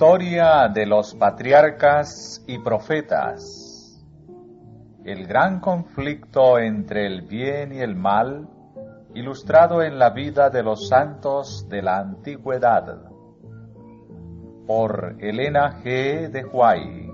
Historia de los patriarcas y profetas. El gran conflicto entre el bien y el mal, ilustrado en la vida de los santos de la antigüedad. Por Elena G. de Huay.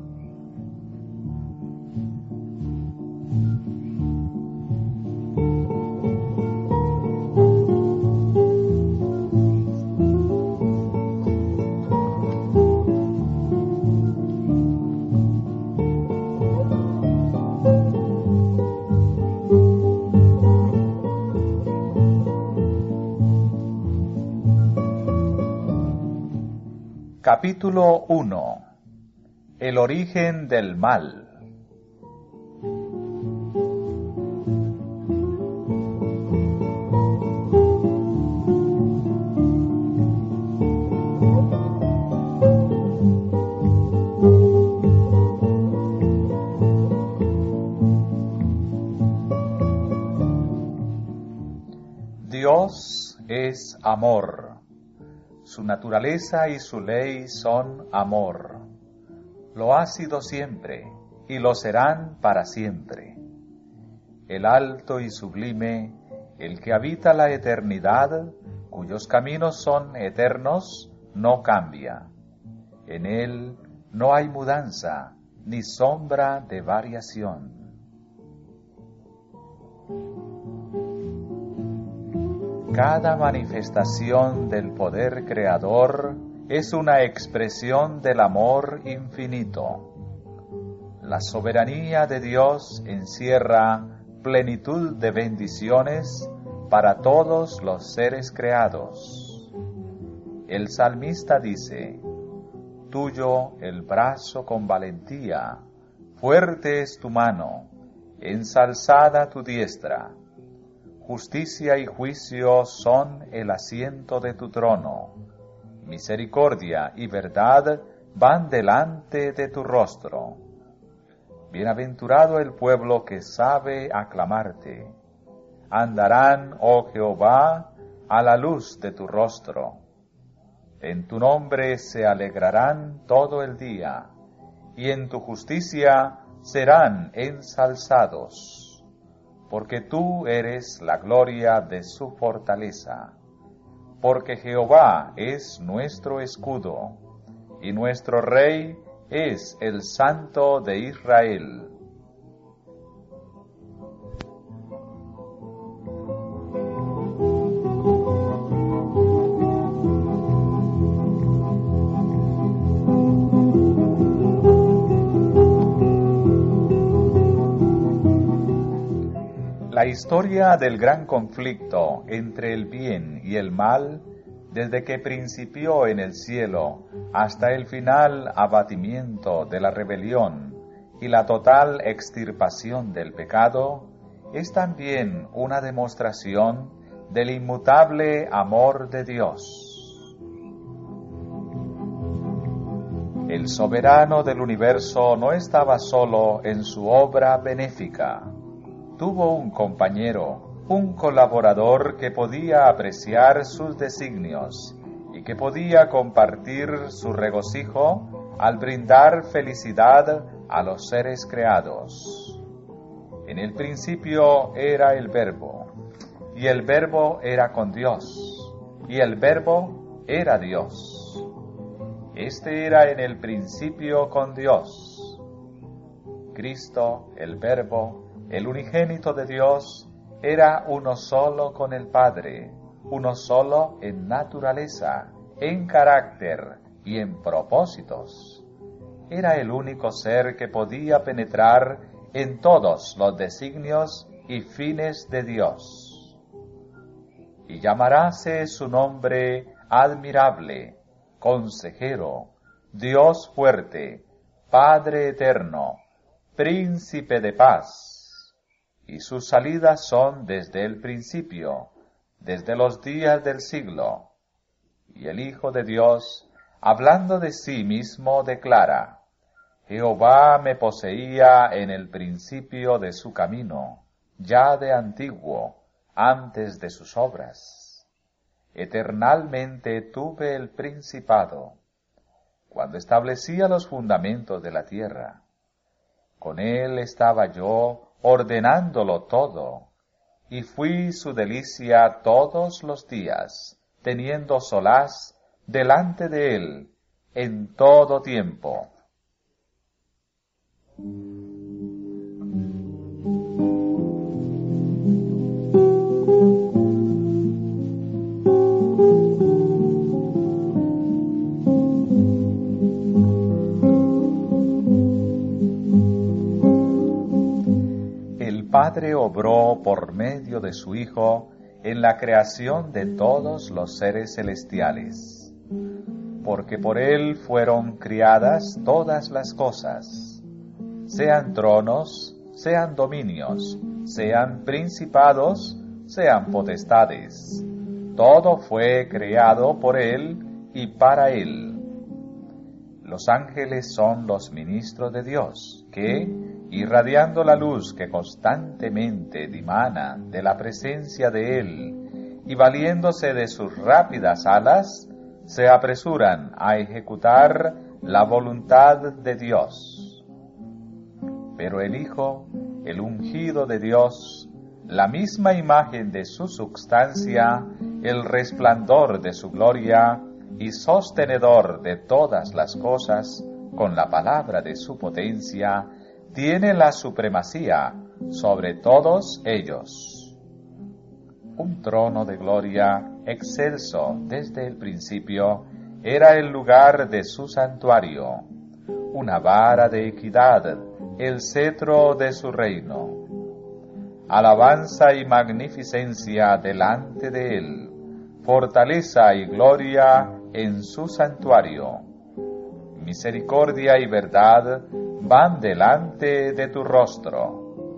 Capítulo 1. El origen del mal. Dios es amor. Su naturaleza y su ley son amor. Lo ha sido siempre y lo serán para siempre. El alto y sublime, el que habita la eternidad, cuyos caminos son eternos, no cambia. En él no hay mudanza ni sombra de variación. Cada manifestación del poder creador es una expresión del amor infinito. La soberanía de Dios encierra plenitud de bendiciones para todos los seres creados. El salmista dice: Tuyo el brazo con valentía, fuerte es tu mano, ensalzada tu diestra. Justicia y juicio son el asiento de tu trono. Misericordia y verdad van delante de tu rostro. Bienaventurado el pueblo que sabe aclamarte. Andarán, oh Jehová, a la luz de tu rostro. En tu nombre se alegrarán todo el día, y en tu justicia serán ensalzados. Porque tú eres la gloria de su fortaleza. Porque Jehová es nuestro escudo, y nuestro Rey es el Santo de Israel. La historia del gran conflicto entre el bien y el mal, desde que principió en el cielo hasta el final abatimiento de la rebelión y la total extirpación del pecado, es también una demostración del inmutable amor de Dios. El soberano del universo no estaba solo en su obra benéfica. Tuvo un compañero, un colaborador que podía apreciar sus designios y que podía compartir su regocijo al brindar felicidad a los seres creados. En el principio era el Verbo, y el Verbo era con Dios, y el Verbo era Dios. Este era en el principio con Dios. Cristo, el Verbo, el unigénito de Dios, era uno solo con el Padre, uno solo en naturaleza, en carácter y en propósitos. Era el único ser que podía penetrar en todos los designios y fines de Dios. Y llamaráse su nombre admirable, Consejero, Dios fuerte, Padre eterno, Príncipe de paz. Y sus salidas son desde el principio, desde los días del siglo. Y el Hijo de Dios, hablando de sí mismo, declara: Jehová me poseía en el principio de su camino, ya de antiguo, antes de sus obras. Eternalmente tuve el principado. cuando establecía los fundamentos de la tierra. Con él estaba yo ordenándolo todo, y fui su delicia todos los días, teniendo solaz delante de él en todo tiempo. El Padre obró por medio de su Hijo en la creación de todos los seres celestiales, porque por él fueron criadas todas las cosas, sean tronos, sean dominios, sean principados, sean potestades. Todo fue creado por él y para él. Los ángeles son los ministros de Dios, que, irradiando la luz que constantemente dimana de la presencia de él y valiéndose de sus rápidas alas, se apresuran a ejecutar la voluntad de Dios. Pero el Hijo, el ungido de Dios, la misma imagen de su substancia, el resplandor de su gloria y sostenedor de todas las cosas, con la palabra de su potencia, tiene la supremacía sobre todos ellos. Un trono de gloria excelso desde el principio era el lugar de su santuario, una vara de equidad, el cetro de su reino. Alabanza y magnificencia delante de él, fortaleza y gloria en su santuario. Misericordia y verdad van delante de tu rostro.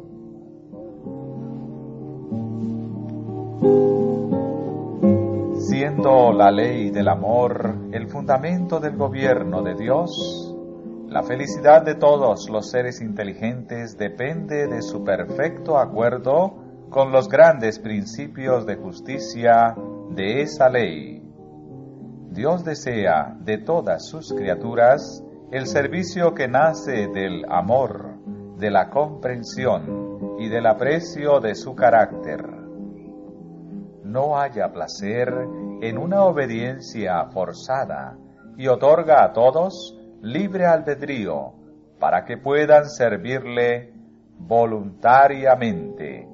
Siendo la ley del amor el fundamento del gobierno de Dios, la felicidad de todos los seres inteligentes depende de su perfecto acuerdo con los grandes principios de justicia de esa ley. Dios desea de todas sus criaturas el servicio que nace del amor, de la comprensión y del aprecio de su carácter. No haya placer en una obediencia forzada y otorga a todos libre albedrío para que puedan servirle voluntariamente.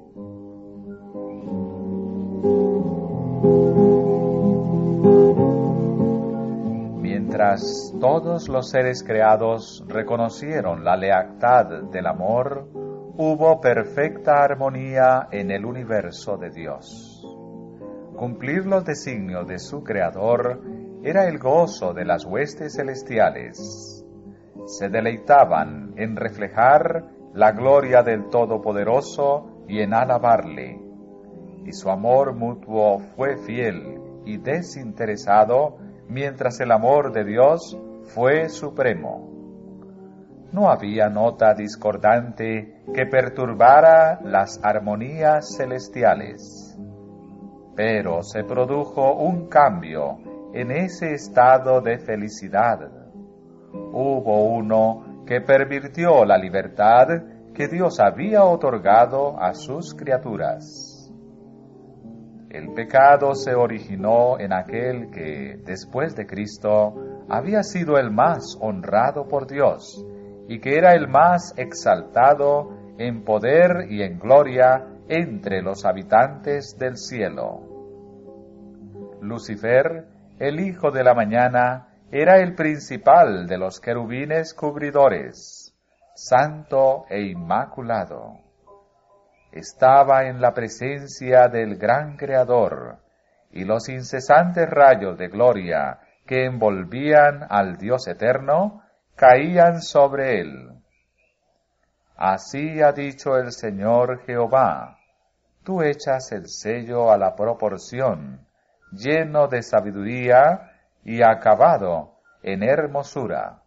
Mientras todos los seres creados reconocieron la lealtad del amor, hubo perfecta armonía en el universo de Dios. Cumplir los designios de su Creador era el gozo de las huestes celestiales. Se deleitaban en reflejar la gloria del Todopoderoso y en alabarle, y su amor mutuo fue fiel y desinteresado, mientras el amor de Dios fue supremo. No había nota discordante que perturbara las armonías celestiales, pero se produjo un cambio en ese estado de felicidad. Hubo uno que pervirtió la libertad que Dios había otorgado a sus criaturas. El pecado se originó en aquel que, después de Cristo, había sido el más honrado por Dios y que era el más exaltado en poder y en gloria entre los habitantes del cielo. Lucifer, el hijo de la mañana, era el principal de los querubines cubridores, santo e inmaculado. Estaba en la presencia del gran Creador, y los incesantes rayos de gloria que envolvían al Dios eterno caían sobre él. Así ha dicho el Señor Jehová: tú echas el sello a la proporción, lleno de sabiduría y acabado en hermosura.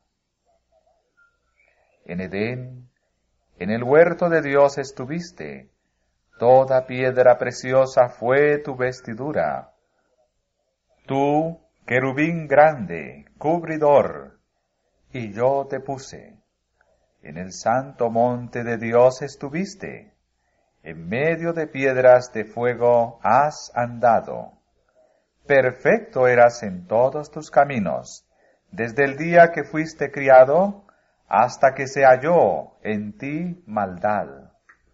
En Edén, en el huerto de Dios estuviste. Toda piedra preciosa fue tu vestidura. Tú, querubín grande, cubridor, y yo te puse. En el santo monte de Dios estuviste. En medio de piedras de fuego has andado. Perfecto eras en todos tus caminos, desde el día que fuiste criado hasta que se halló en ti maldad.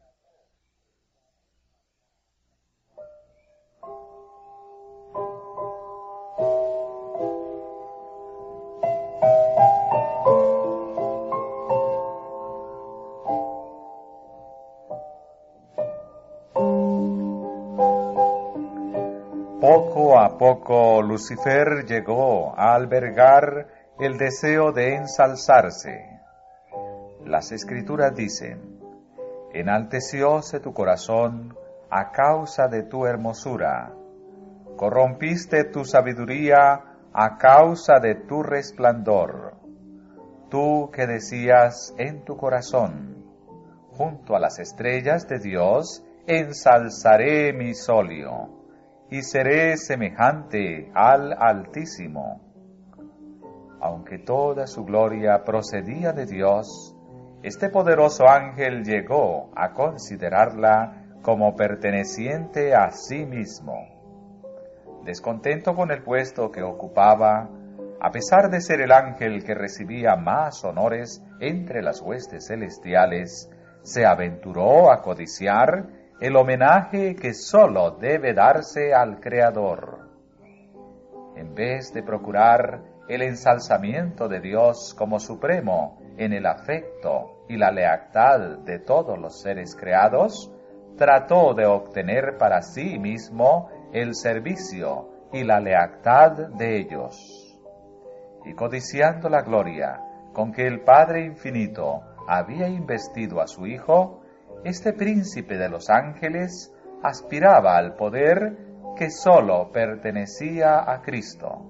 Poco a poco Lucifer llegó a albergar el deseo de ensalzarse. Las Escrituras dicen: enaltecióse tu corazón a causa de tu hermosura, corrompiste tu sabiduría a causa de tu resplandor. Tú que decías en tu corazón: junto a las estrellas de Dios ensalzaré mi solio, y seré semejante al Altísimo. Aunque toda su gloria procedía de Dios, este poderoso ángel llegó a considerarla como perteneciente a sí mismo. Descontento con el puesto que ocupaba, a pesar de ser el ángel que recibía más honores entre las huestes celestiales, se aventuró a codiciar el homenaje que sólo debe darse al Creador. En vez de procurar el ensalzamiento de Dios como supremo en el afecto y la lealtad de todos los seres creados, trató de obtener para sí mismo el servicio y la lealtad de ellos. Y codiciando la gloria con que el Padre Infinito había investido a su Hijo, este príncipe de los ángeles aspiraba al poder que sólo pertenecía a Cristo.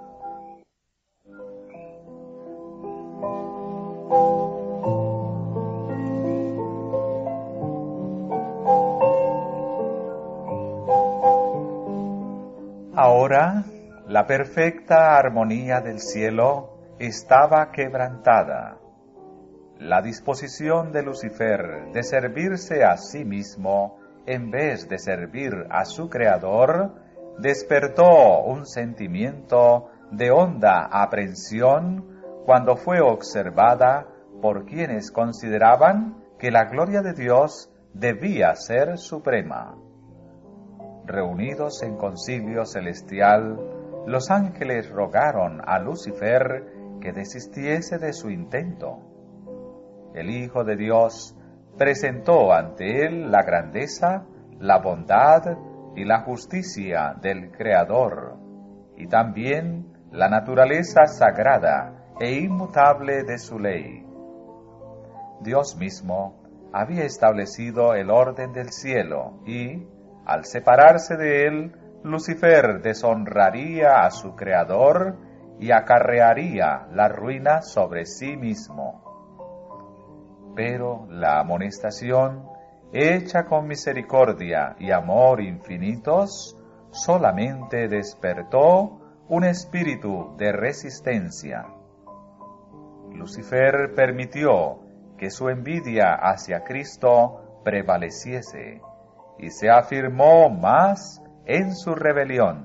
Ahora, la perfecta armonía del cielo estaba quebrantada. La disposición de Lucifer de servirse a sí mismo en vez de servir a su Creador despertó un sentimiento de honda aprensión cuando fue observada por quienes consideraban que la gloria de Dios debía ser suprema. Reunidos en concilio celestial, los ángeles rogaron a Lucifer que desistiese de su intento. El Hijo de Dios presentó ante él la grandeza, la bondad y la justicia del Creador, y también la naturaleza sagrada e inmutable de su ley. Dios mismo había establecido el orden del cielo y, al separarse de él, Lucifer deshonraría a su Creador y acarrearía la ruina sobre sí mismo. Pero la amonestación, hecha con misericordia y amor infinitos, solamente despertó un espíritu de resistencia. Lucifer permitió que su envidia hacia Cristo prevaleciese y se afirmó más en su rebelión.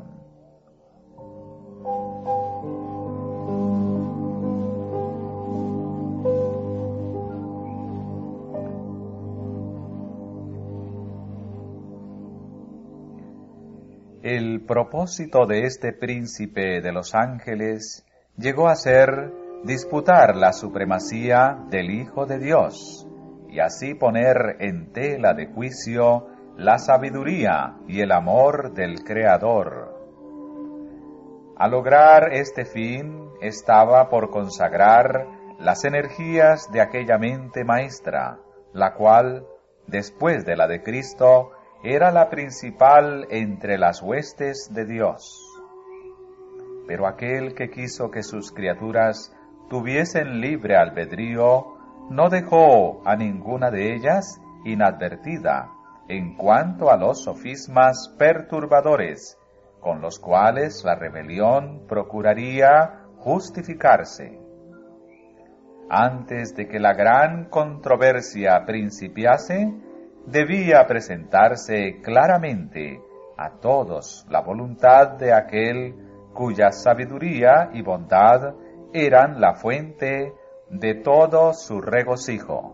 El propósito de este príncipe de los ángeles llegó a ser disputar la supremacía del Hijo de Dios y así poner en tela de juicio la sabiduría y el amor del Creador. Al lograr este fin estaba por consagrar las energías de aquella mente maestra, la cual, después de la de Cristo, era la principal entre las huestes de Dios. Pero aquel que quiso que sus criaturas tuviesen libre albedrío, no dejó a ninguna de ellas inadvertida en cuanto a los sofismas perturbadores, con los cuales la rebelión procuraría justificarse. antes de que la gran controversia principiase, debía presentarse claramente a todos la voluntad de aquel cuya sabiduría y bondad eran la fuente de todo su regocijo.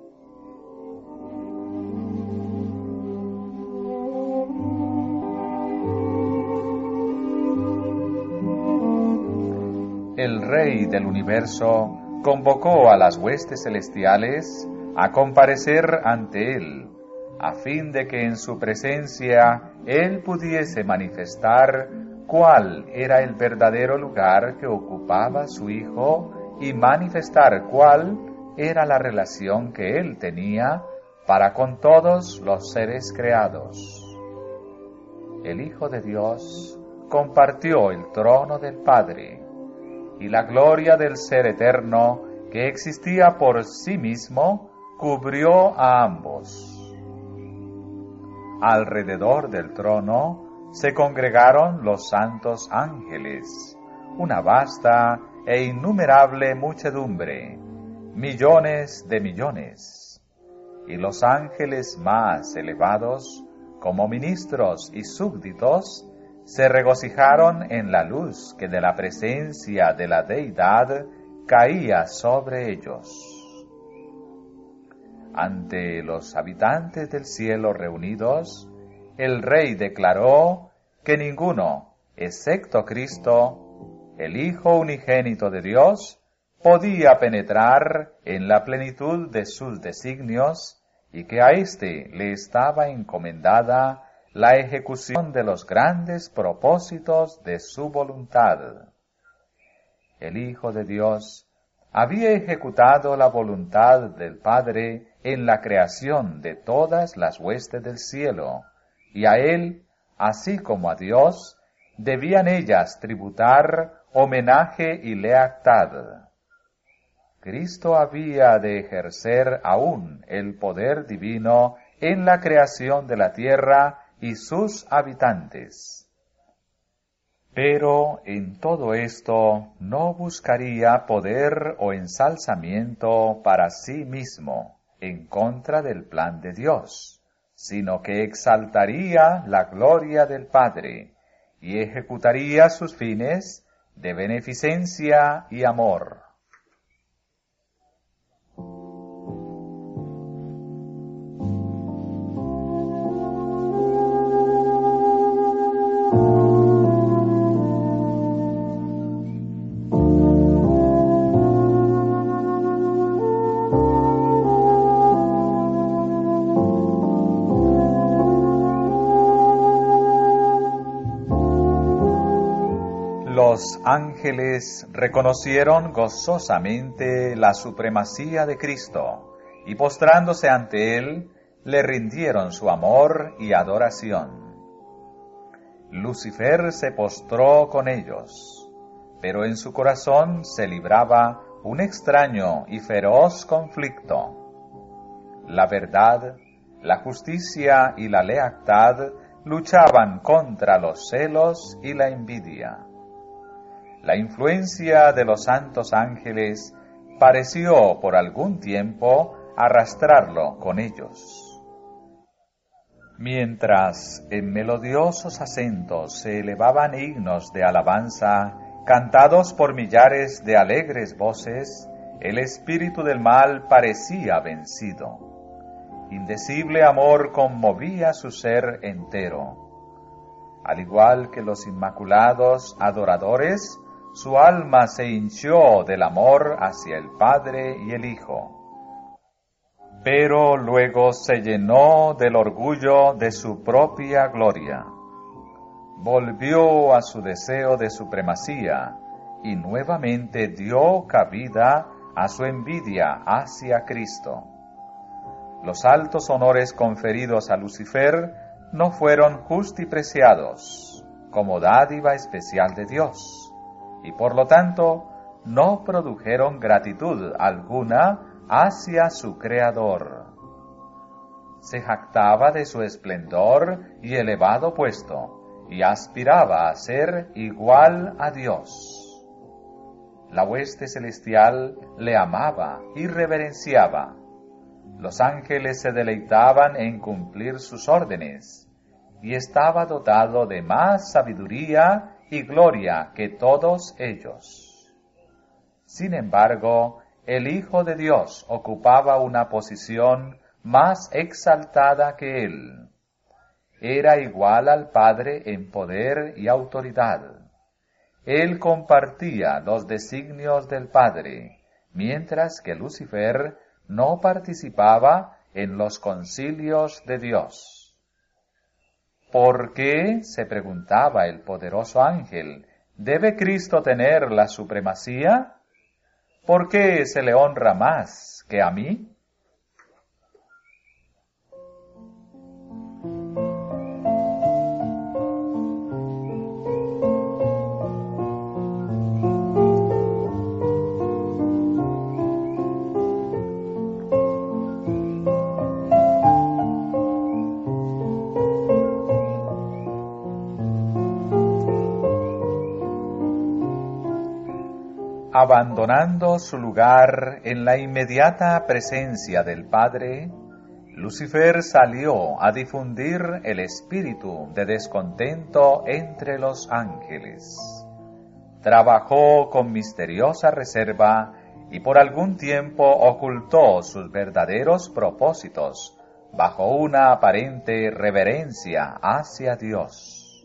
El Rey del universo convocó a las huestes celestiales a comparecer ante él, a fin de que en su presencia él pudiese manifestar cuál era el verdadero lugar que ocupaba su Hijo y manifestar cuál era la relación que él tenía para con todos los seres creados. El Hijo de Dios compartió el trono del Padre, y la gloria del Ser Eterno, que existía por sí mismo, cubrió a ambos. Alrededor del trono se congregaron los santos ángeles, una vasta e innumerable muchedumbre, millones de millones, y los ángeles más elevados, como ministros y súbditos, se regocijaron en la luz que de la presencia de la Deidad caía sobre ellos. Ante los habitantes del cielo reunidos, el Rey declaró que ninguno, excepto Cristo, el Hijo unigénito de Dios, podía penetrar en la plenitud de sus designios y que a éste le estaba encomendada la ejecución de los grandes propósitos de su voluntad. El Hijo de Dios había ejecutado la voluntad del Padre en la creación de todas las huestes del cielo, y a él, así como a Dios, debían ellas tributar homenaje y lealtad. Cristo había de ejercer aún el poder divino en la creación de la tierra y sus habitantes. Pero en todo esto no buscaría poder o ensalzamiento para sí mismo en contra del plan de Dios, sino que exaltaría la gloria del Padre y ejecutaría sus fines de beneficencia y amor. Los ángeles reconocieron gozosamente la supremacía de Cristo y postrándose ante él, le rindieron su amor y adoración. Lucifer se postró con ellos, pero en su corazón se libraba un extraño y feroz conflicto. La verdad, la justicia y la lealtad luchaban contra los celos y la envidia. La influencia de los santos ángeles pareció por algún tiempo arrastrarlo con ellos. Mientras en melodiosos acentos se elevaban himnos de alabanza, cantados por millares de alegres voces, el espíritu del mal parecía vencido. Indecible amor conmovía su ser entero. Al igual que los inmaculados adoradores, su alma se hinchó del amor hacia el Padre y el Hijo. Pero luego se llenó del orgullo de su propia gloria. Volvió a su deseo de supremacía y nuevamente dio cabida a su envidia hacia Cristo. Los altos honores conferidos a Lucifer no fueron justipreciados como dádiva especial de Dios, y por lo tanto no produjeron gratitud alguna hacia su Creador. Se jactaba de su esplendor y elevado puesto, y aspiraba a ser igual a Dios. La hueste celestial le amaba y reverenciaba. Los ángeles se deleitaban en cumplir sus órdenes, y estaba dotado de más sabiduría y gloria que todos ellos. Sin embargo, el Hijo de Dios ocupaba una posición más exaltada que él. Era igual al Padre en poder y autoridad. Él compartía los designios del Padre, mientras que Lucifer no participaba en los concilios de Dios. ¿Por qué, se preguntaba el poderoso ángel, debe Cristo tener la supremacía? ¿Por qué se le honra más que a mí? Abandonando su lugar en la inmediata presencia del Padre, Lucifer salió a difundir el espíritu de descontento entre los ángeles. Trabajó con misteriosa reserva y por algún tiempo ocultó sus verdaderos propósitos bajo una aparente reverencia hacia Dios.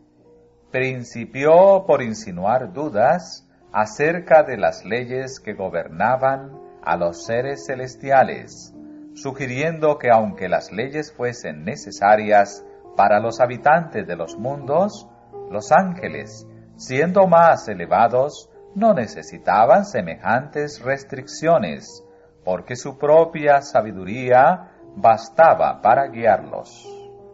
Principió por insinuar dudas acerca de las leyes que gobernaban a los seres celestiales, sugiriendo que aunque las leyes fuesen necesarias para los habitantes de los mundos, los ángeles, siendo más elevados, no necesitaban semejantes restricciones, porque su propia sabiduría bastaba para guiarlos.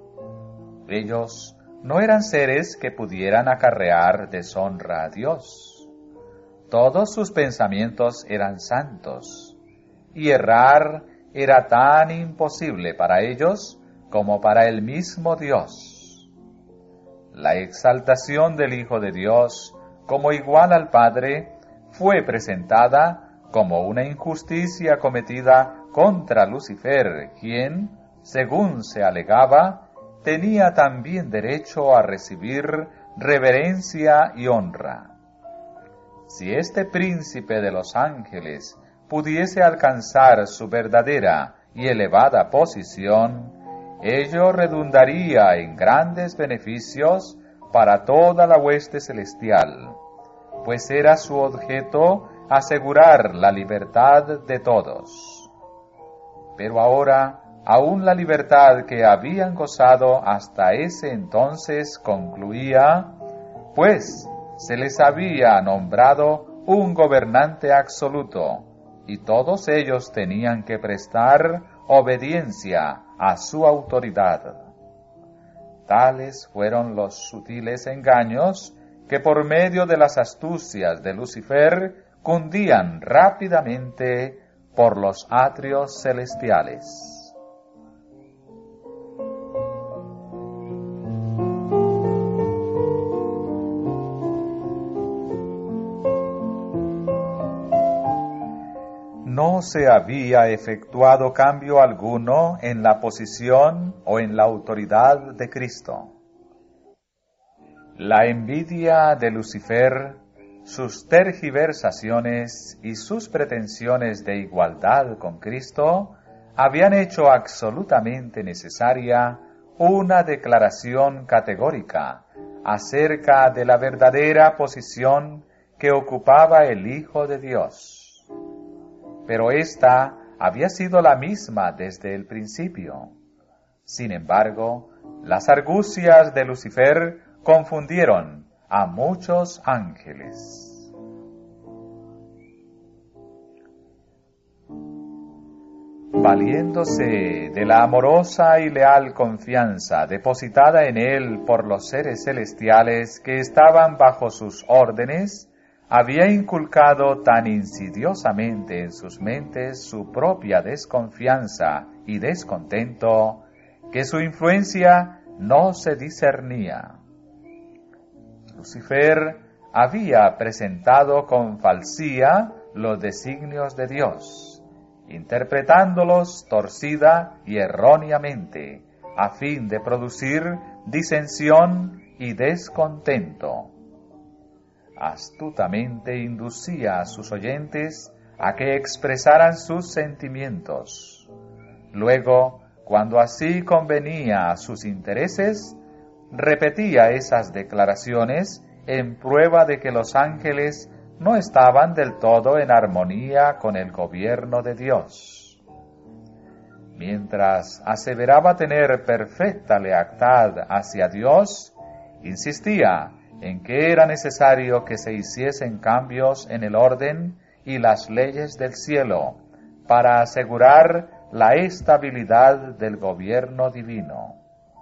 Ellos no eran seres que pudieran acarrear deshonra a Dios. Todos sus pensamientos eran santos, y errar era tan imposible para ellos como para el mismo Dios. La exaltación del Hijo de Dios como igual al Padre fue presentada como una injusticia cometida contra Lucifer, quien, según se alegaba, tenía también derecho a recibir reverencia y honra. Si este príncipe de los ángeles pudiese alcanzar su verdadera y elevada posición, ello redundaría en grandes beneficios para toda la hueste celestial, pues era su objeto asegurar la libertad de todos. Pero ahora, aún la libertad que habían gozado hasta ese entonces concluía, pues se les había nombrado un gobernante absoluto, y todos ellos tenían que prestar obediencia a su autoridad. Tales fueron los sutiles engaños que por medio de las astucias de Lucifer cundían rápidamente por los atrios celestiales. No se había efectuado cambio alguno en la posición o en la autoridad de Cristo. La envidia de Lucifer, sus tergiversaciones y sus pretensiones de igualdad con Cristo habían hecho absolutamente necesaria una declaración categórica acerca de la verdadera posición que ocupaba el Hijo de Dios. Pero ésta había sido la misma desde el principio. Sin embargo, las argucias de Lucifer confundieron a muchos ángeles. Valiéndose de la amorosa y leal confianza depositada en él por los seres celestiales que estaban bajo sus órdenes, había inculcado tan insidiosamente en sus mentes su propia desconfianza y descontento, que su influencia no se discernía. Lucifer había presentado con falsía los designios de Dios, interpretándolos torcida y erróneamente, a fin de producir disensión y descontento. Astutamente inducía a sus oyentes a que expresaran sus sentimientos. Luego, cuando así convenía a sus intereses, repetía esas declaraciones en prueba de que los ángeles no estaban del todo en armonía con el gobierno de Dios. Mientras aseveraba tener perfecta lealtad hacia Dios, insistía en que era necesario que se hiciesen cambios en el orden y las leyes del cielo para asegurar la estabilidad del gobierno divino.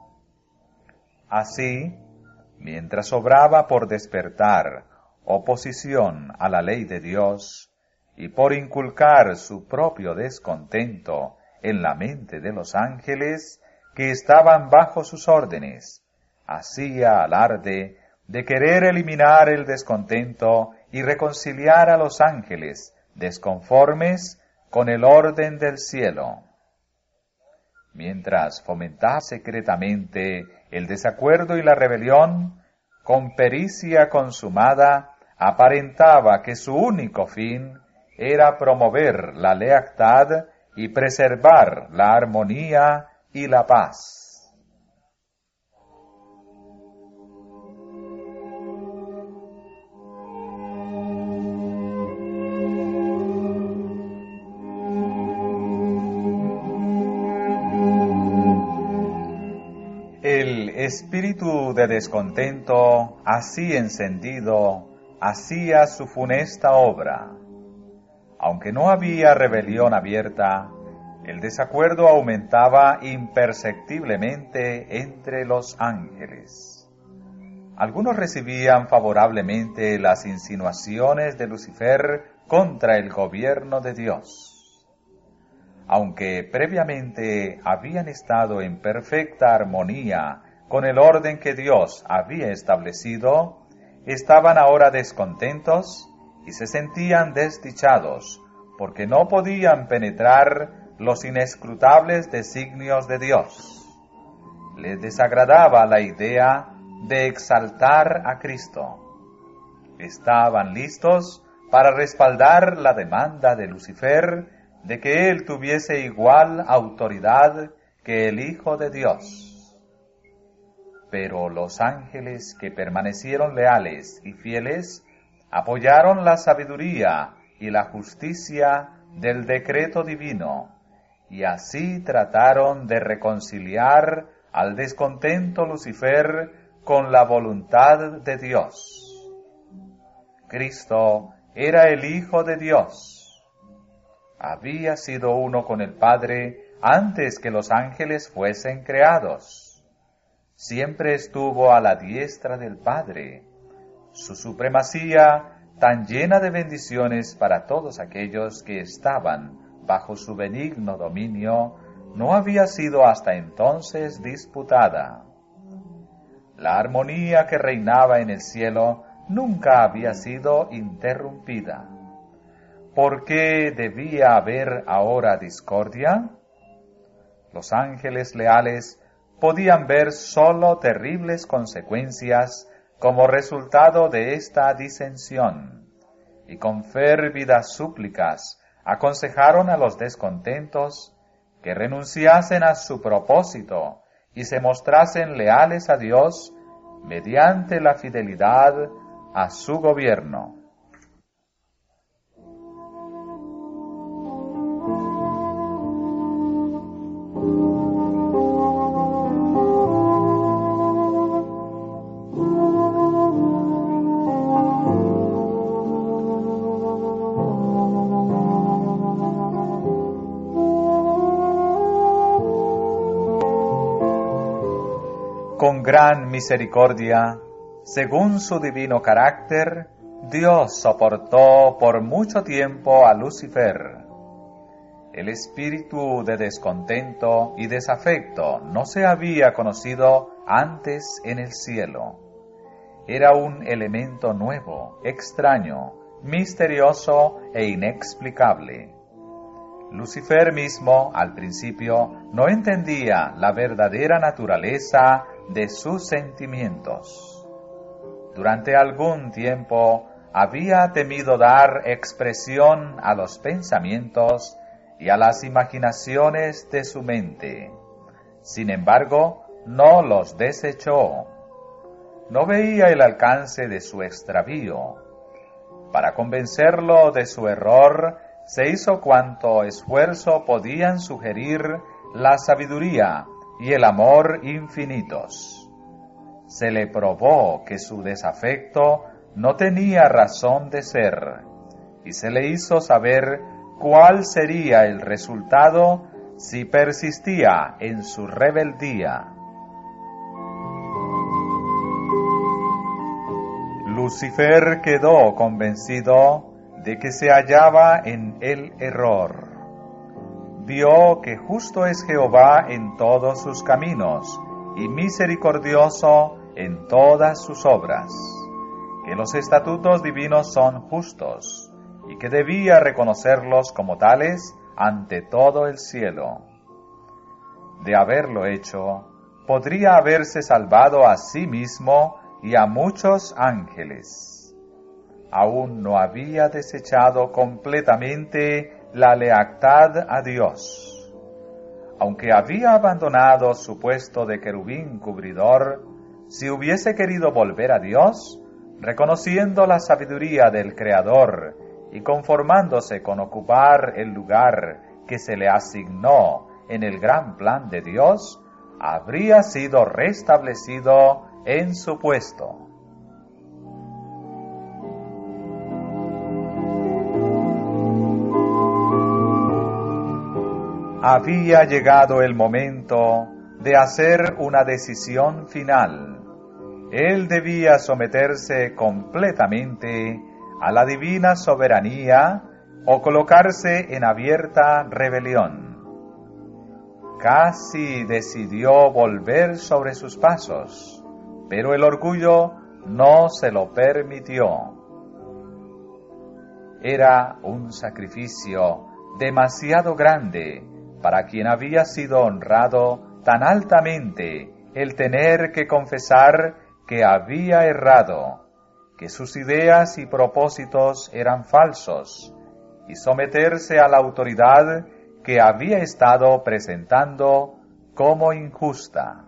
Así, mientras obraba por despertar oposición a la ley de Dios y por inculcar su propio descontento en la mente de los ángeles que estaban bajo sus órdenes, hacía alarde de querer eliminar el descontento y reconciliar a los ángeles desconformes con el orden del cielo. Mientras fomentaba secretamente el desacuerdo y la rebelión, con pericia consumada aparentaba que su único fin era promover la lealtad y preservar la armonía y la paz. El espíritu de descontento, así encendido, hacía su funesta obra. Aunque no había rebelión abierta, el desacuerdo aumentaba imperceptiblemente entre los ángeles. Algunos recibían favorablemente las insinuaciones de Lucifer contra el gobierno de Dios. Aunque previamente habían estado en perfecta armonía con el orden que Dios había establecido, estaban ahora descontentos y se sentían desdichados, porque no podían penetrar los inescrutables designios de Dios. Les desagradaba la idea de exaltar a Cristo. Estaban listos para respaldar la demanda de Lucifer de que él tuviese igual autoridad que el Hijo de Dios. Pero los ángeles que permanecieron leales y fieles apoyaron la sabiduría y la justicia del decreto divino, y así trataron de reconciliar al descontento Lucifer con la voluntad de Dios. Cristo era el Hijo de Dios. Había sido uno con el Padre antes que los ángeles fuesen creados. Siempre estuvo a la diestra del Padre. Su supremacía, tan llena de bendiciones para todos aquellos que estaban bajo su benigno dominio, no había sido hasta entonces disputada. La armonía que reinaba en el cielo nunca había sido interrumpida. ¿Por qué debía haber ahora discordia? Los ángeles leales podían ver sólo terribles consecuencias como resultado de esta disensión, y con férvidas súplicas aconsejaron a los descontentos que renunciasen a su propósito y se mostrasen leales a Dios mediante la fidelidad a su gobierno. Con gran misericordia, según su divino carácter, Dios soportó por mucho tiempo a Lucifer. El espíritu de descontento y desafecto no se había conocido antes en el cielo. era un elemento nuevo, extraño, misterioso e inexplicable. Lucifer mismo, al principio, no entendía la verdadera naturaleza de sus sentimientos. Durante algún tiempo había temido dar expresión a los pensamientos y a las imaginaciones de su mente. Sin embargo, no los desechó. No veía el alcance de su extravío. Para convencerlo de su error, se hizo cuanto esfuerzo podían sugerir la sabiduría y el amor infinitos. Se le probó que su desafecto no tenía razón de ser, y se le hizo saber cuál sería el resultado si persistía en su rebeldía. Lucifer quedó convencido de que se hallaba en el error. Vio que justo es Jehová en todos sus caminos y misericordioso en todas sus obras, que los estatutos divinos son justos y que debía reconocerlos como tales ante todo el cielo. De haberlo hecho, podría haberse salvado a sí mismo y a muchos ángeles. Aún no había desechado completamente la lealtad a Dios. Aunque había abandonado su puesto de querubín cubridor, si hubiese querido volver a Dios, reconociendo la sabiduría del Creador y conformándose con ocupar el lugar que se le asignó en el gran plan de Dios, habría sido restablecido en su puesto. Había llegado el momento de hacer una decisión final. Él debía someterse completamente a la divina soberanía o colocarse en abierta rebelión. Casi decidió volver sobre sus pasos, pero el orgullo no se lo permitió. Era un sacrificio demasiado grande para quien había sido honrado tan altamente el tener que confesar que había errado, que sus ideas y propósitos eran falsos, y someterse a la autoridad que había estado presentando como injusta.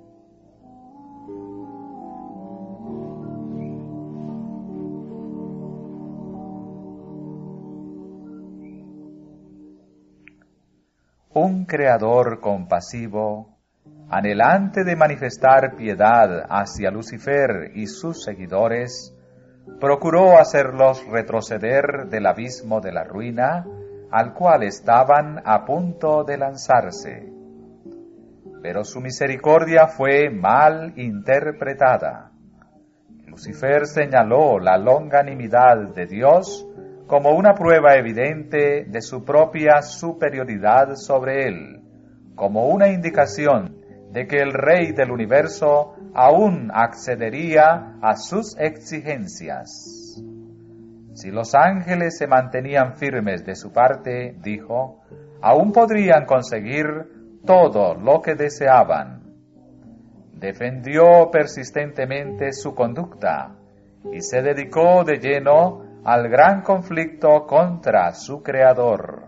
Un creador compasivo, anhelante de manifestar piedad hacia Lucifer y sus seguidores, procuró hacerlos retroceder del abismo de la ruina al cual estaban a punto de lanzarse. Pero su misericordia fue mal interpretada. Lucifer señaló la longanimidad de Dios como una prueba evidente de su propia superioridad sobre él, como una indicación de que el Rey del universo aún accedería a sus exigencias. Si los ángeles se mantenían firmes de su parte, dijo, aún podrían conseguir todo lo que deseaban. Defendió persistentemente su conducta y se dedicó de lleno al gran conflicto contra su Creador.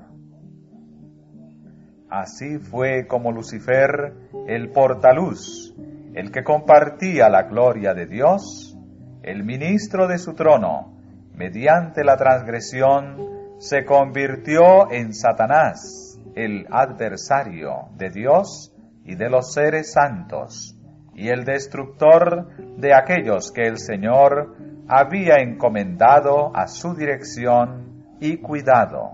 Así fue como Lucifer, el portaluz, el que compartía la gloria de Dios, el ministro de su trono, mediante la transgresión, se convirtió en Satanás, el adversario de Dios y de los seres santos, y el destructor de aquellos que el Señor había encomendado a su dirección y cuidado.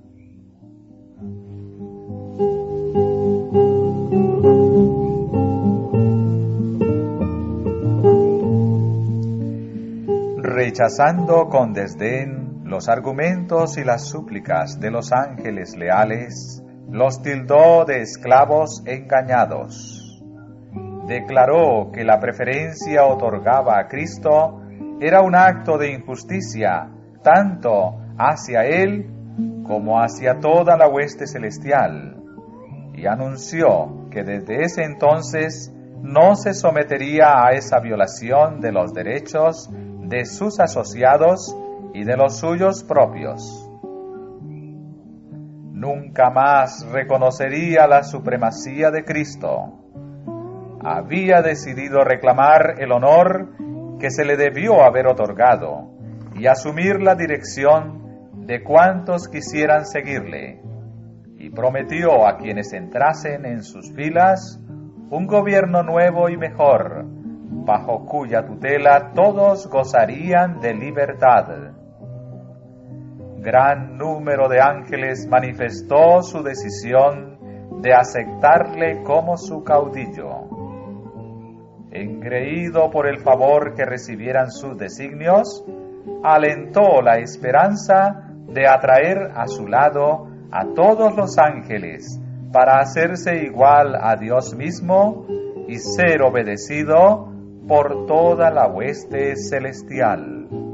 Rechazando con desdén los argumentos y las súplicas de los ángeles leales, los tildó de esclavos engañados. declaró que la preferencia otorgada a Cristo era un acto de injusticia, tanto hacia él como hacia toda la hueste celestial, y anunció que desde ese entonces no se sometería a esa violación de los derechos de sus asociados y de los suyos propios. Nunca más reconocería la supremacía de Cristo. Había decidido reclamar el honor que se le debió haber otorgado y asumir la dirección de cuantos quisieran seguirle, y prometió a quienes entrasen en sus filas un gobierno nuevo y mejor, bajo cuya tutela todos gozarían de libertad. Gran número de ángeles manifestó su decisión de aceptarle como su caudillo. Engreído por el favor que recibieran sus designios, alentó la esperanza de atraer a su lado a todos los ángeles para hacerse igual a Dios mismo y ser obedecido por toda la hueste celestial.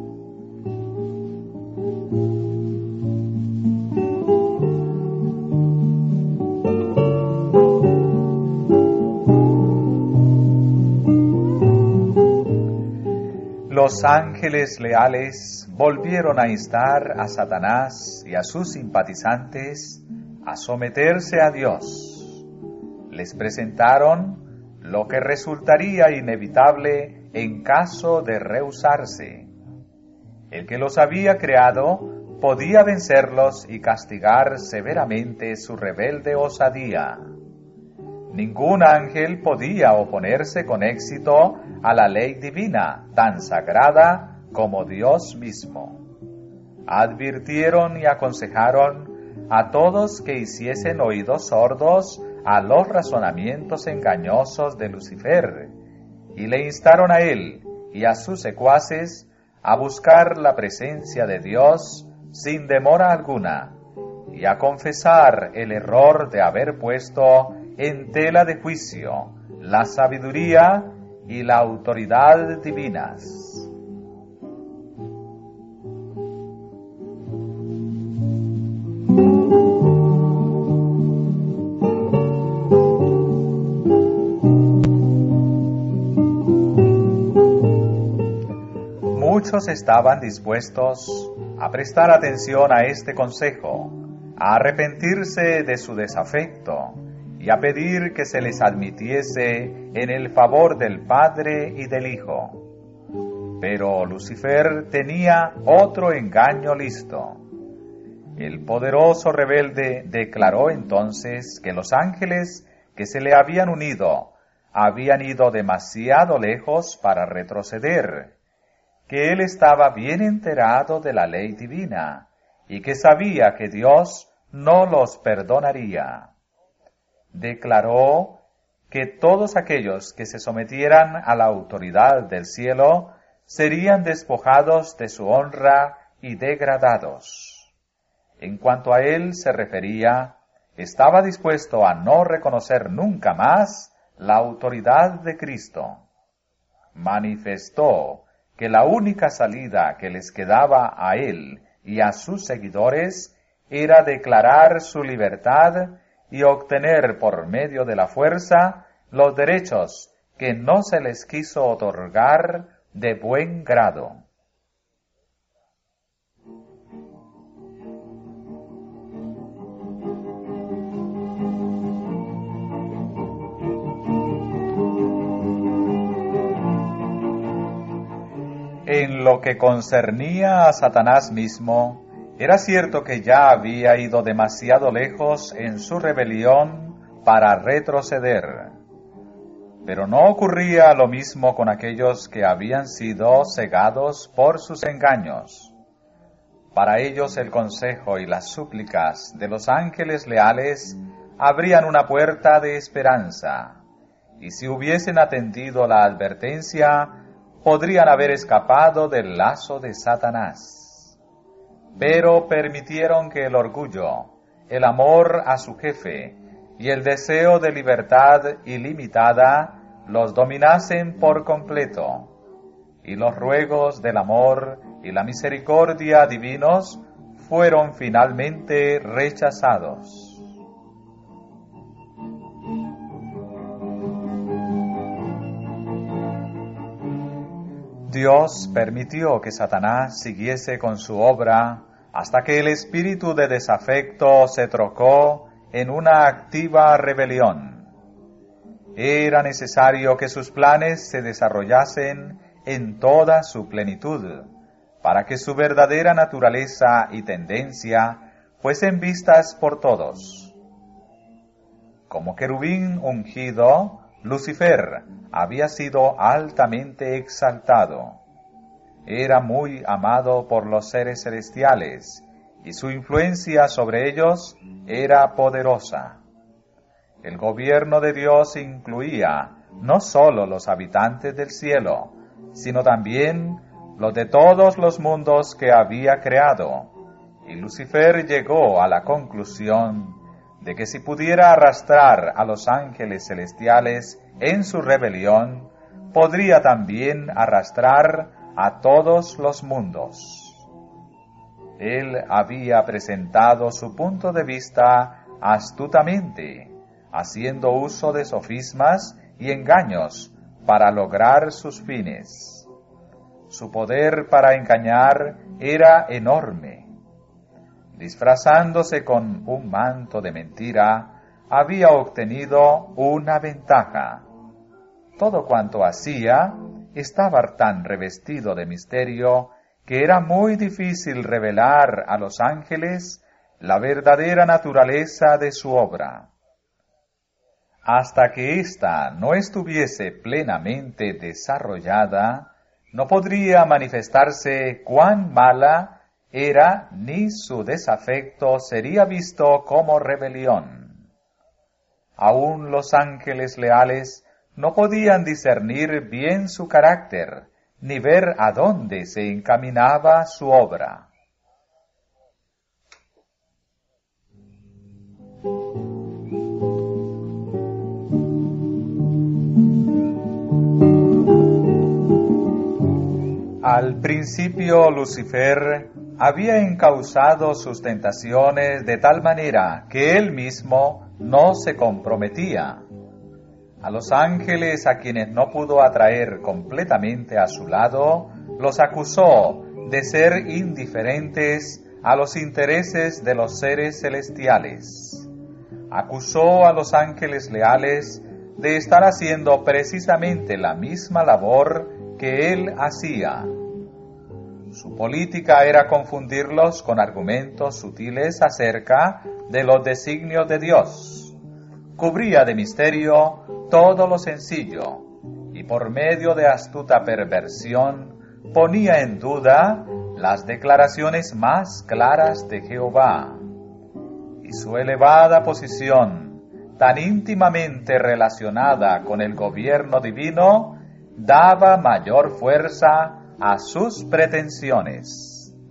Los ángeles leales volvieron a instar a Satanás y a sus simpatizantes a someterse a Dios. Les presentaron lo que resultaría inevitable en caso de rehusarse. El que los había creado podía vencerlos y castigar severamente su rebelde osadía. Ningún ángel podía oponerse con éxito a la ley divina, tan sagrada como Dios mismo. Advirtieron y aconsejaron a todos que hiciesen oídos sordos a los razonamientos engañosos de Lucifer, y le instaron a él y a sus secuaces a buscar la presencia de Dios sin demora alguna, y a confesar el error de haber puesto en tela de juicio la sabiduría y la autoridad divinas. Muchos estaban dispuestos a prestar atención a este consejo, a arrepentirse de su desafecto y a pedir que se les admitiese en el favor del Padre y del Hijo. Pero Lucifer tenía otro engaño listo. El poderoso rebelde declaró entonces que los ángeles que se le habían unido habían ido demasiado lejos para retroceder, que él estaba bien enterado de la ley divina y que sabía que Dios no los perdonaría. Declaró que todos aquellos que se sometieran a la autoridad del cielo serían despojados de su honra y degradados. En cuanto a él se refería, estaba dispuesto a no reconocer nunca más la autoridad de Cristo. Manifestó que la única salida que les quedaba a él y a sus seguidores era declarar su libertad y obtener por medio de la fuerza los derechos que no se les quiso otorgar de buen grado. En lo que concernía a Satanás mismo, era cierto que ya había ido demasiado lejos en su rebelión para retroceder. Pero no ocurría lo mismo con aquellos que habían sido cegados por sus engaños. Para ellos el consejo y las súplicas de los ángeles leales abrían una puerta de esperanza, y si hubiesen atendido la advertencia, podrían haber escapado del lazo de Satanás. Pero permitieron que el orgullo, el amor a su jefe y el deseo de libertad ilimitada los dominasen por completo, y los ruegos del amor y la misericordia divinos fueron finalmente rechazados. Dios permitió que Satanás siguiese con su obra hasta que el espíritu de desafecto se trocó en una activa rebelión. Era necesario que sus planes se desarrollasen en toda su plenitud, para que su verdadera naturaleza y tendencia fuesen vistas por todos. Como querubín ungido, Lucifer había sido altamente exaltado. Era muy amado por los seres celestiales, y su influencia sobre ellos era poderosa. El gobierno de Dios incluía no sólo los habitantes del cielo, sino también los de todos los mundos que había creado, y Lucifer llegó a la conclusión de que si pudiera arrastrar a los ángeles celestiales en su rebelión, podría también arrastrar a todos los mundos. Él había presentado su punto de vista astutamente, haciendo uso de sofismas y engaños para lograr sus fines. Su poder para engañar era enorme. Disfrazándose con un manto de mentira, había obtenido una ventaja. Todo cuanto hacía estaba tan revestido de misterio que era muy difícil revelar a los ángeles la verdadera naturaleza de su obra. Hasta que ésta no estuviese plenamente desarrollada, no podría manifestarse cuán mala era ni su desafecto sería visto como rebelión. Aún los ángeles leales no podían discernir bien su carácter, ni ver a dónde se encaminaba su obra. Al principio Lucifer había encauzado sus tentaciones de tal manera que él mismo no se comprometía. A los ángeles, a quienes no pudo atraer completamente a su lado, los acusó de ser indiferentes a los intereses de los seres celestiales. Acusó a los ángeles leales de estar haciendo precisamente la misma labor que él hacía. Su política era confundirlos con argumentos sutiles acerca de los designios de Dios. Cubría de misterio todo lo sencillo, y por medio de astuta perversión ponía en duda las declaraciones más claras de Jehová. Y su elevada posición, tan íntimamente relacionada con el gobierno divino, daba mayor fuerza a sus pretensiones.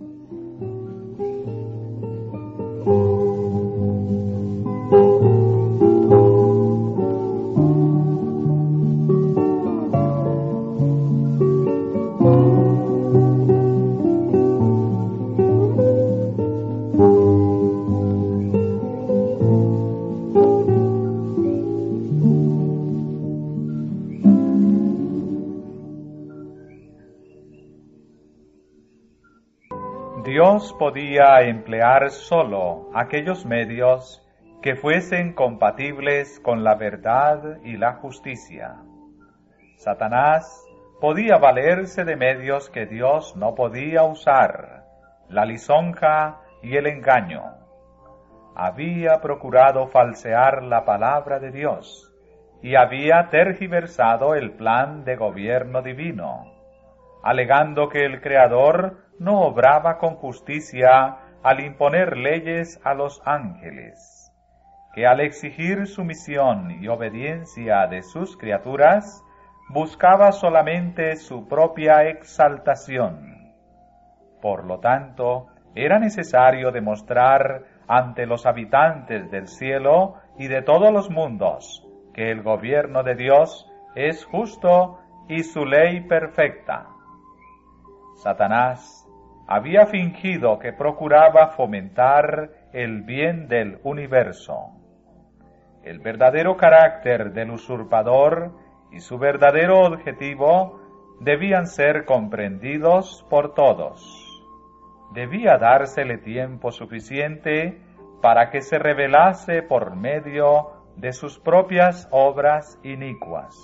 Dios podía emplear solo aquellos medios que fuesen compatibles con la verdad y la justicia. Satanás podía valerse de medios que Dios no podía usar, la lisonja y el engaño. Había procurado falsear la palabra de Dios y había tergiversado el plan de gobierno divino, alegando que el Creador no obraba con justicia al imponer leyes a los ángeles, que al exigir sumisión y obediencia de sus criaturas, buscaba solamente su propia exaltación. Por lo tanto, era necesario demostrar ante los habitantes del cielo y de todos los mundos que el gobierno de Dios es justo y su ley perfecta. Satanás había fingido que procuraba fomentar el bien del universo. El verdadero carácter del usurpador y su verdadero objetivo debían ser comprendidos por todos. Debía dársele tiempo suficiente para que se revelase por medio de sus propias obras inicuas.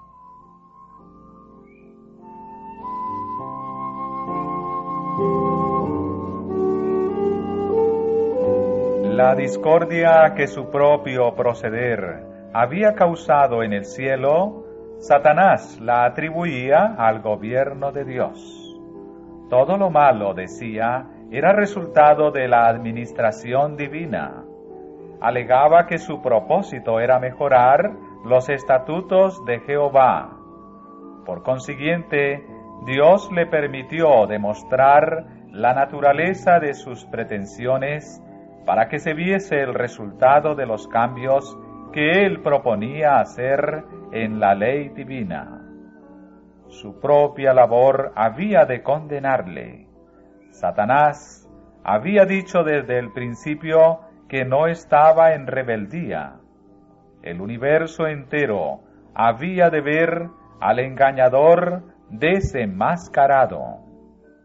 La discordia que su propio proceder había causado en el cielo, Satanás la atribuía al gobierno de Dios. Todo lo malo, decía, era resultado de la administración divina. Alegaba que su propósito era mejorar los estatutos de Jehová. Por consiguiente, Dios le permitió demostrar la naturaleza de sus pretensiones para que se viese el resultado de los cambios que él proponía hacer en la ley divina. Su propia labor había de condenarle. Satanás había dicho desde el principio que no estaba en rebeldía. El universo entero había de ver al engañador desenmascarado.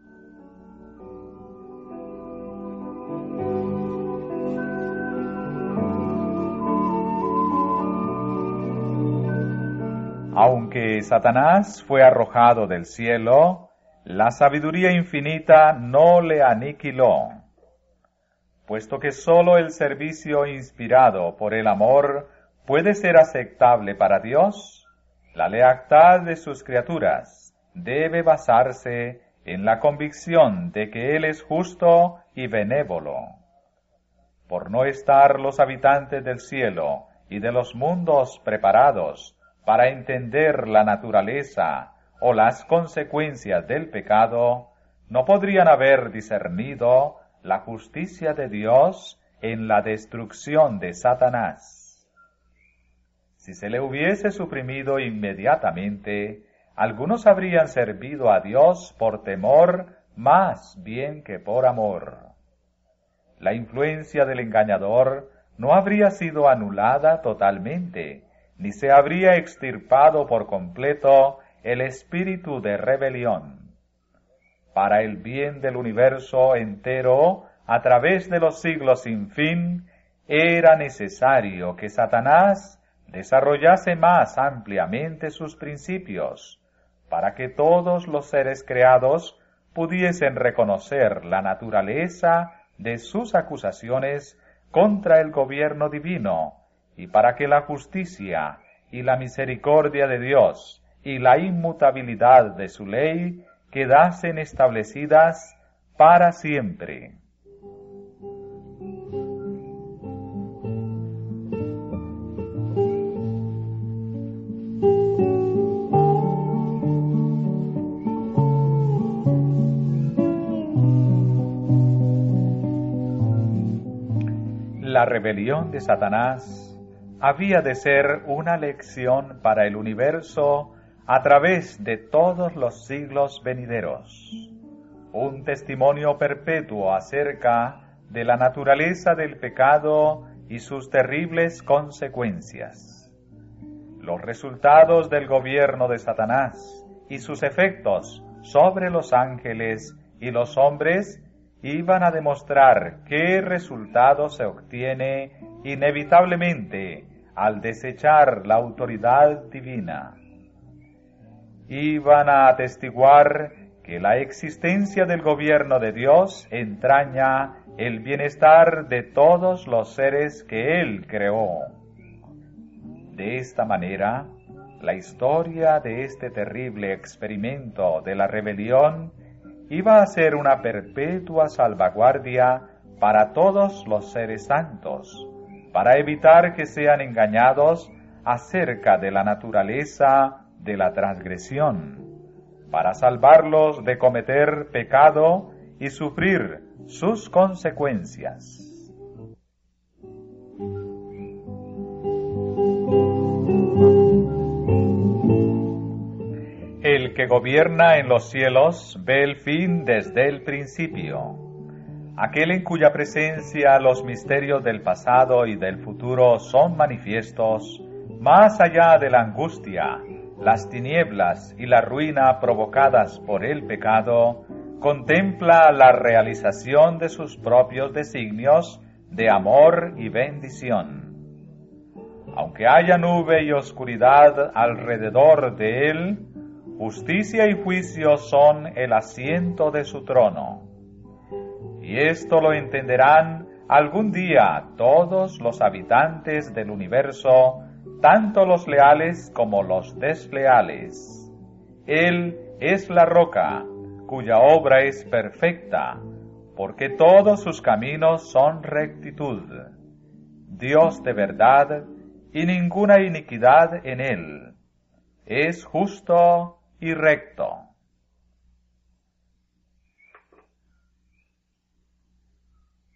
Aunque Satanás fue arrojado del cielo, la sabiduría infinita no le aniquiló, puesto que sólo el servicio inspirado por el amor puede ser aceptable para Dios. La lealtad de sus criaturas debe basarse en la convicción de que Él es justo y benévolo. Por no estar los habitantes del cielo y de los mundos preparados para entender la naturaleza o las consecuencias del pecado, no podrían haber discernido la justicia de Dios en la destrucción de Satanás. Si se le hubiese suprimido inmediatamente, algunos habrían servido a Dios por temor más bien que por amor. La influencia del engañador no habría sido anulada totalmente, ni se habría extirpado por completo el espíritu de rebelión. Para el bien del universo entero, a través de los siglos sin fin, era necesario que Satanás desarrollase más ampliamente sus principios, para que todos los seres creados pudiesen reconocer la naturaleza de sus acusaciones contra el gobierno divino, y para que la justicia y la misericordia de Dios y la inmutabilidad de su ley quedasen establecidas para siempre. La rebelión de Satanás había de ser una lección para el universo a través de todos los siglos venideros, un testimonio perpetuo acerca de la naturaleza del pecado y sus terribles consecuencias. Los resultados del gobierno de Satanás y sus efectos sobre los ángeles y los hombres iban a demostrar qué resultado se obtiene inevitablemente al desechar la autoridad divina. Iban a atestiguar que la existencia del gobierno de Dios entraña el bienestar de todos los seres que Él creó. De esta manera, la historia de este terrible experimento de la rebelión iba a ser una perpetua salvaguardia para todos los seres santos, para evitar que sean engañados acerca de la naturaleza de la transgresión, para salvarlos de cometer pecado y sufrir sus consecuencias. El que gobierna en los cielos ve el fin desde el principio. Aquel en cuya presencia los misterios del pasado y del futuro son manifiestos, más allá de la angustia, las tinieblas y la ruina provocadas por el pecado, contempla la realización de sus propios designios de amor y bendición. Aunque haya nube y oscuridad alrededor de él, justicia y juicio son el asiento de su trono. Y esto lo entenderán algún día todos los habitantes del universo, tanto los leales como los desleales. Él es la roca, cuya obra es perfecta, porque todos sus caminos son rectitud. Dios de verdad, y ninguna iniquidad en él. Es justo y recto.